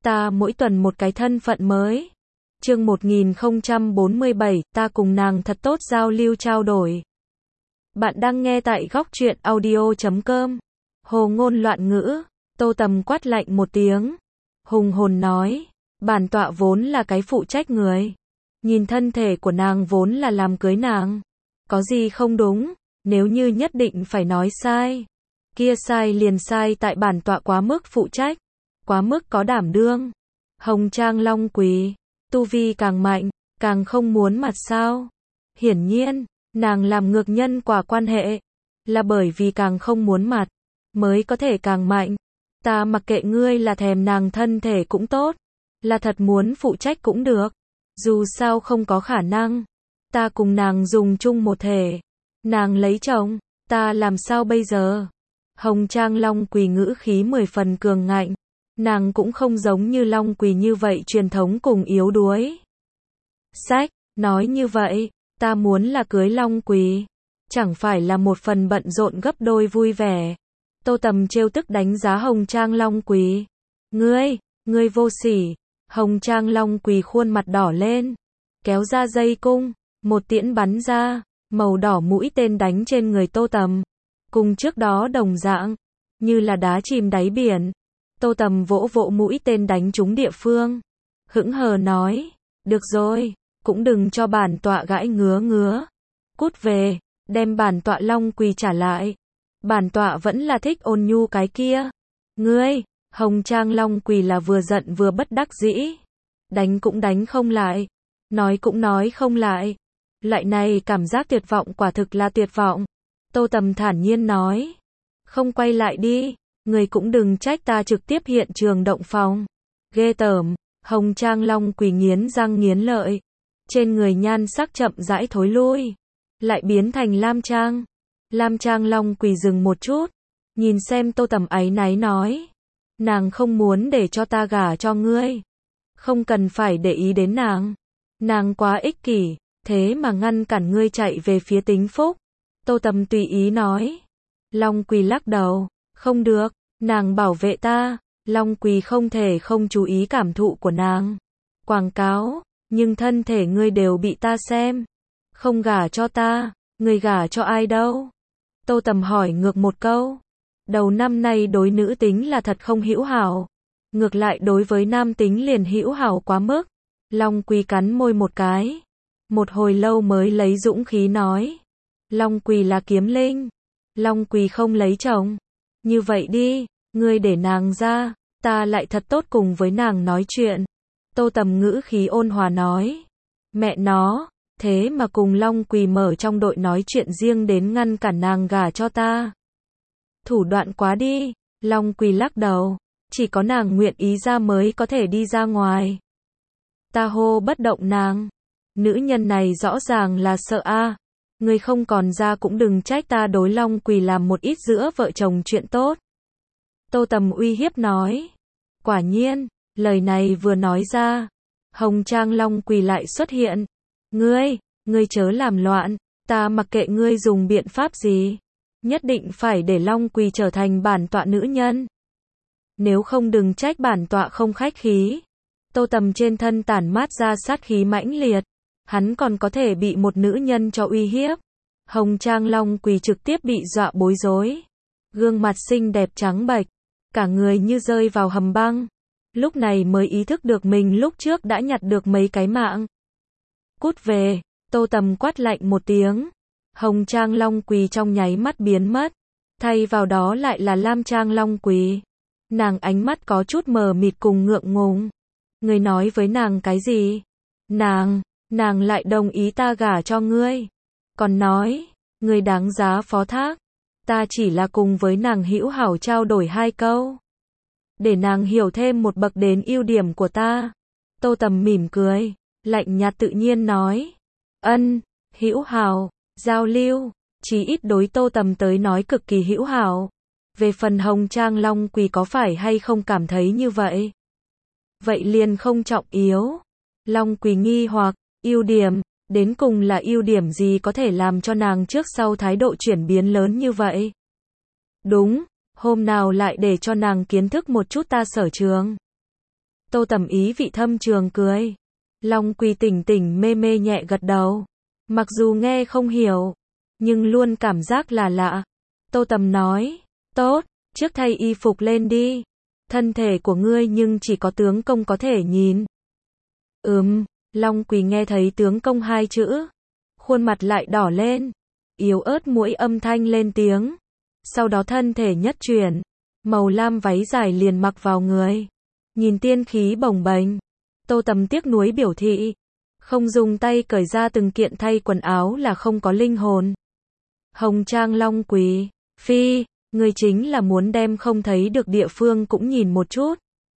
ta mỗi tuần một cái thân phận mới. Chương 1047, ta cùng nàng thật tốt giao lưu trao đổi. Bạn đang nghe tại góc truyện audio.com. Hồ ngôn loạn ngữ, Tô Tầm quát lạnh một tiếng. Hùng hồn nói, bản tọa vốn là cái phụ trách người. Nhìn thân thể của nàng vốn là làm cưới nàng. Có gì không đúng, nếu như nhất định phải nói sai. Kia sai liền sai tại bản tọa quá mức phụ trách, quá mức có đảm đương. Hồng Trang Long Quỳ, tu vi càng mạnh, càng không muốn mặt sao. Hiển nhiên, nàng làm ngược nhân quả quan hệ, là bởi vì càng không muốn mặt, mới có thể càng mạnh. Ta mặc kệ ngươi là thèm nàng thân thể cũng tốt, là thật muốn phụ trách cũng được. Dù sao không có khả năng, ta cùng nàng dùng chung một thể. Nàng lấy chồng, ta làm sao bây giờ? Hồng Trang Long Quỳ ngữ khí 10 phần cường ngạnh. Nàng cũng không giống như Long Quỳ như vậy truyền thống cùng yếu đuối. Sách, nói như vậy, ta muốn là cưới Long Quỳ, chẳng phải là một phần bận rộn gấp đôi vui vẻ. Tô Tầm trêu tức đánh giá Hồng Trang Long Quỳ. Ngươi vô sỉ. Hồng Trang Long Quỳ khuôn mặt đỏ lên, kéo ra dây cung, một tiễn bắn ra, màu đỏ mũi tên đánh trên người Tô Tầm. Cùng trước đó đồng dạng, như là đá chìm đáy biển. Tô Tầm vỗ vỗ mũi tên đánh trúng địa phương. Hững hờ nói, được rồi, cũng đừng cho bản tọa gãi ngứa. Cút về, đem bản tọa Long Quỳ trả lại. Bản tọa vẫn là thích ôn nhu cái kia. Ngươi, Hồng Trang Long Quỳ là vừa giận vừa bất đắc dĩ. Đánh cũng đánh không lại, nói cũng nói không lại. Loại này cảm giác tuyệt vọng quả thực là tuyệt vọng. Tô Tầm thản nhiên nói, không quay lại đi, người cũng đừng trách ta trực tiếp hiện trường động phòng. Ghê tởm. Hồng Trang Long Quỳ nghiến răng nghiến lợi, trên người nhan sắc chậm rãi thối lui, lại biến thành lam trang. Lam Trang Long Quỳ dừng một chút, nhìn xem Tô Tầm áy náy nói, nàng không muốn để cho ta gả cho ngươi, không cần phải để ý đến nàng. Nàng quá ích kỷ, thế mà ngăn cản ngươi chạy về phía Tính Phúc. Tô Tầm tùy ý nói. Long Quỳ lắc đầu, không được, nàng bảo vệ ta. Long Quỳ không thể không chú ý cảm thụ của nàng. Quảng cáo, nhưng thân thể ngươi đều bị ta xem. Không gả cho ta, ngươi gả cho ai đâu? Tô Tầm hỏi ngược một câu. Đầu năm nay đối nữ tính là thật không hữu hảo, ngược lại đối với nam tính liền hữu hảo quá mức. Long Quỳ cắn môi một cái, một hồi lâu mới lấy dũng khí nói, Long Quỳ là kiếm linh, Long Quỳ không lấy chồng. Như vậy đi, ngươi để nàng ra, ta lại thật tốt cùng với nàng nói chuyện. Tô Tầm ngữ khí ôn hòa nói, mẹ nó, thế mà cùng Long Quỳ mở trong đội nói chuyện riêng đến ngăn cản nàng gả cho ta. Thủ đoạn quá đi. Long Quỳ lắc đầu, chỉ có nàng nguyện ý ra mới có thể đi ra ngoài. Ta hô bất động nàng. Nữ nhân này rõ ràng là sợ a. Ngươi không còn ra cũng đừng trách ta đối Long Quỳ làm một ít giữa vợ chồng chuyện tốt. Tô Tầm uy hiếp nói. Quả nhiên, lời này vừa nói ra, Hồng Trang Long Quỳ lại xuất hiện. Ngươi chớ làm loạn, ta mặc kệ ngươi dùng biện pháp gì, nhất định phải để Long Quỳ trở thành bản tọa nữ nhân. Nếu không đừng trách bản tọa không khách khí. Tô Tầm trên thân tản mát ra sát khí mãnh liệt, hắn còn có thể bị một nữ nhân cho uy hiếp. Hồng Trang Long Quỳ trực tiếp bị dọa bối rối, gương mặt xinh đẹp trắng bệch, cả người như rơi vào hầm băng. Lúc này mới ý thức được mình lúc trước đã nhặt được mấy cái mạng. Cút về. Tô Tầm quát lạnh một tiếng. Hồng Trang Long Quỳ trong nháy mắt biến mất, thay vào đó lại là Lam Trang Long Quỳ. Nàng ánh mắt có chút mờ mịt cùng ngượng ngùng. Ngươi nói với nàng cái gì? Nàng lại đồng ý ta gả cho ngươi. Còn nói, ngươi đáng giá phó thác. Ta chỉ là cùng với nàng hữu hảo trao đổi hai câu, để nàng hiểu thêm một bậc đến ưu điểm của ta. Tô Tầm mỉm cười, lạnh nhạt tự nhiên nói. Hữu hảo, giao lưu, chí ít đối Tô Tầm tới nói cực kỳ hữu hảo. Về phần Hồng Trang Long Quỳ có phải hay không cảm thấy như vậy? Vậy liền không trọng yếu. Long Quỳ nghi hoặc, ưu điểm, đến cùng là ưu điểm gì có thể làm cho nàng trước sau thái độ chuyển biến lớn như vậy? Đúng, hôm nào lại để cho nàng kiến thức một chút ta sở trường. Tô Tầm ý vị thâm trường cười. Long Quỳ tỉnh tỉnh mê mê nhẹ gật đầu. Mặc dù nghe không hiểu, nhưng luôn cảm giác là lạ. Tô Tầm nói, tốt, trước thay y phục lên đi. Thân thể của ngươi nhưng chỉ có tướng công có thể nhìn. Long Quỳ nghe thấy tướng công hai chữ. Khuôn mặt lại đỏ lên. Yếu ớt mũi âm thanh lên tiếng. Sau đó thân thể nhất chuyển. Màu lam váy dài liền mặc vào người. Nhìn tiên khí bồng bềnh. Tô Tầm tiếc nuối biểu thị. Không dùng tay cởi ra từng kiện thay quần áo là không có linh hồn. Hồng Trang Long Quỳ. Phi, người chính là muốn đem không thấy được địa phương cũng nhìn một chút.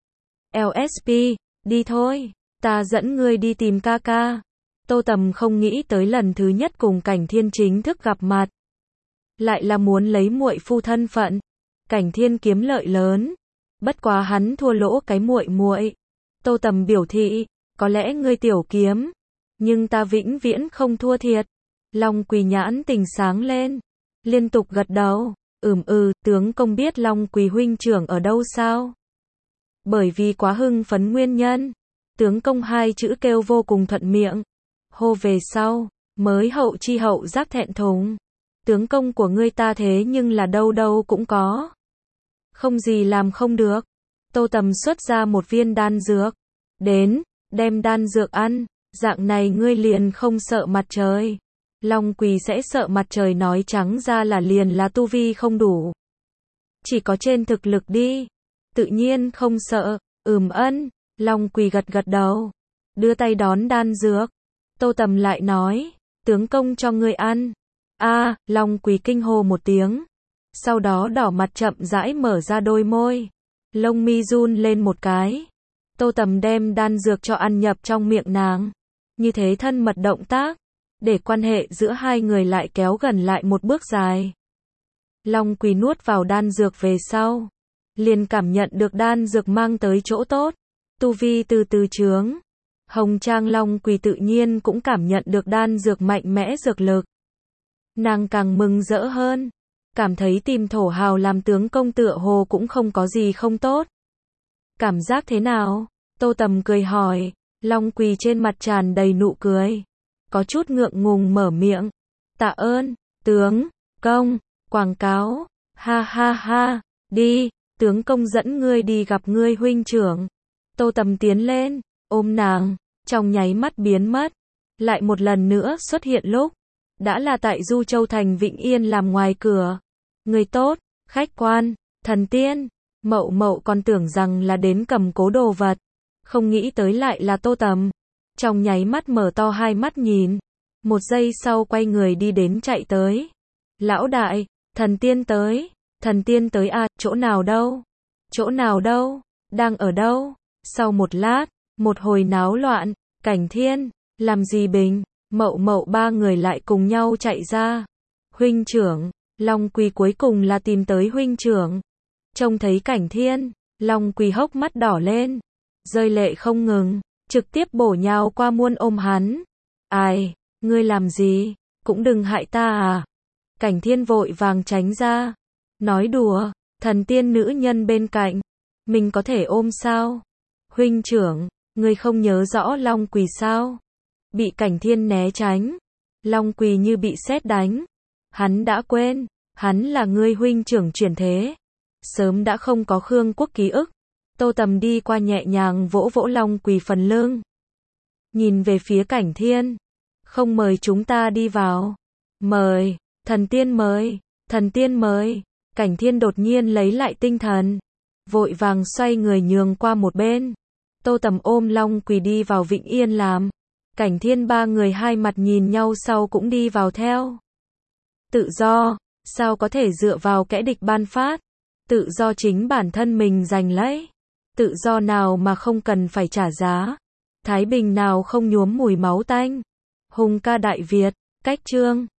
LSP, đi thôi. Ta dẫn ngươi đi tìm ca ca. Tô Tầm không nghĩ tới lần thứ nhất cùng Cảnh Thiên chính thức gặp mặt. Lại là muốn lấy muội phu thân phận. Cảnh Thiên kiếm lợi lớn. Bất quá hắn thua lỗ cái muội muội. Tô Tầm biểu thị, có lẽ ngươi tiểu kiếm. Nhưng ta vĩnh viễn không thua thiệt. Long Quỳ nhãn tình sáng lên. Liên tục gật đầu. Tướng công biết Long Quỳ huynh trưởng ở đâu sao? Bởi vì quá hưng phấn nguyên nhân. Tướng công hai chữ kêu vô cùng thuận miệng. Hô về sau, mới hậu chi hậu giác thẹn thùng. Tướng công của ngươi ta thế nhưng là đâu đâu cũng có. Không gì làm không được. Tô Tầm xuất ra một viên đan dược. Đến, đem đan dược ăn. Dạng này ngươi liền không sợ mặt trời. Long Quỳ sẽ sợ mặt trời nói trắng ra là liền là tu vi không đủ. Chỉ có trên thực lực đi. Tự nhiên không sợ. Long Quỳ gật gật đầu. Đưa tay đón đan dược. Tô Tầm lại nói. Tướng công cho ngươi ăn. Long Quỳ kinh hô một tiếng. Sau đó đỏ mặt chậm rãi mở ra đôi môi. Lông mi run lên một cái. Tô Tầm đem đan dược cho ăn nhập trong miệng nàng. Như thế thân mật động tác. Để quan hệ giữa hai người lại kéo gần lại một bước dài. Long Quỳ nuốt vào đan dược về sau. Liền cảm nhận được đan dược mang tới chỗ tốt. Tu vi từ từ trướng. Hồng Trang Long Quỳ tự nhiên cũng cảm nhận được đan dược mạnh mẽ dược lực. Nàng càng mừng rỡ hơn. Cảm thấy tìm thổ hào làm tướng công tựa hồ cũng không có gì không tốt. Cảm giác thế nào? Tô Tầm cười hỏi. Long Quỳ trên mặt tràn đầy nụ cười. Có chút ngượng ngùng mở miệng. Tạ ơn, tướng công, quảng cáo. Ha ha ha, đi, tướng công dẫn ngươi đi gặp ngươi huynh trưởng. Tô Tầm tiến lên, ôm nàng, trong nháy mắt biến mất. Lại một lần nữa xuất hiện lúc. Đã là tại Du Châu thành Vĩnh Yên làm ngoài cửa. Người tốt, khách quan, thần tiên. Mậu Mậu còn tưởng rằng là đến cầm cố đồ vật. Không nghĩ tới lại là Tô Tầm. Trong nháy mắt mở to hai mắt nhìn. Một giây sau quay người đi đến chạy tới. Lão đại, thần tiên tới chỗ nào đâu? Chỗ nào đâu? Đang ở đâu? Sau một lát, một hồi náo loạn, Cảnh Thiên, làm gì Bình, Mậu Mậu ba người lại cùng nhau chạy ra. Huynh trưởng, Long Quỳ cuối cùng là tìm tới huynh trưởng. Trông thấy Cảnh Thiên, Long Quỳ hốc mắt đỏ lên, rơi lệ không ngừng, trực tiếp bổ nhào qua muôn ôm hắn. Ai, ngươi làm gì, cũng đừng hại ta à. Cảnh Thiên vội vàng tránh ra. Nói đùa, thần tiên nữ nhân bên cạnh. Mình có thể ôm sao? Huynh trưởng, ngươi không nhớ rõ Long Quỳ sao? Bị Cảnh Thiên né tránh. Long Quỳ như bị sét đánh. Hắn đã quên, hắn là ngươi huynh trưởng chuyển thế. Sớm đã không có Khương Quốc ký ức. Tô Tầm đi qua nhẹ nhàng vỗ vỗ Long Quỳ phần lưng. Nhìn về phía Cảnh Thiên. Không mời chúng ta đi vào. Mời, thần tiên mời. Cảnh Thiên đột nhiên lấy lại tinh thần. Vội vàng xoay người nhường qua một bên. Tô Tầm ôm Long Quỳ đi vào Vĩnh Yên làm. Cảnh Thiên ba người hai mặt nhìn nhau sau cũng đi vào theo. Tự do, sao có thể dựa vào kẻ địch ban phát. Tự do chính bản thân mình giành lấy. Tự do nào mà không cần phải trả giá. Thái bình nào không nhuốm mùi máu tanh. Hùng ca Đại Việt, cách chương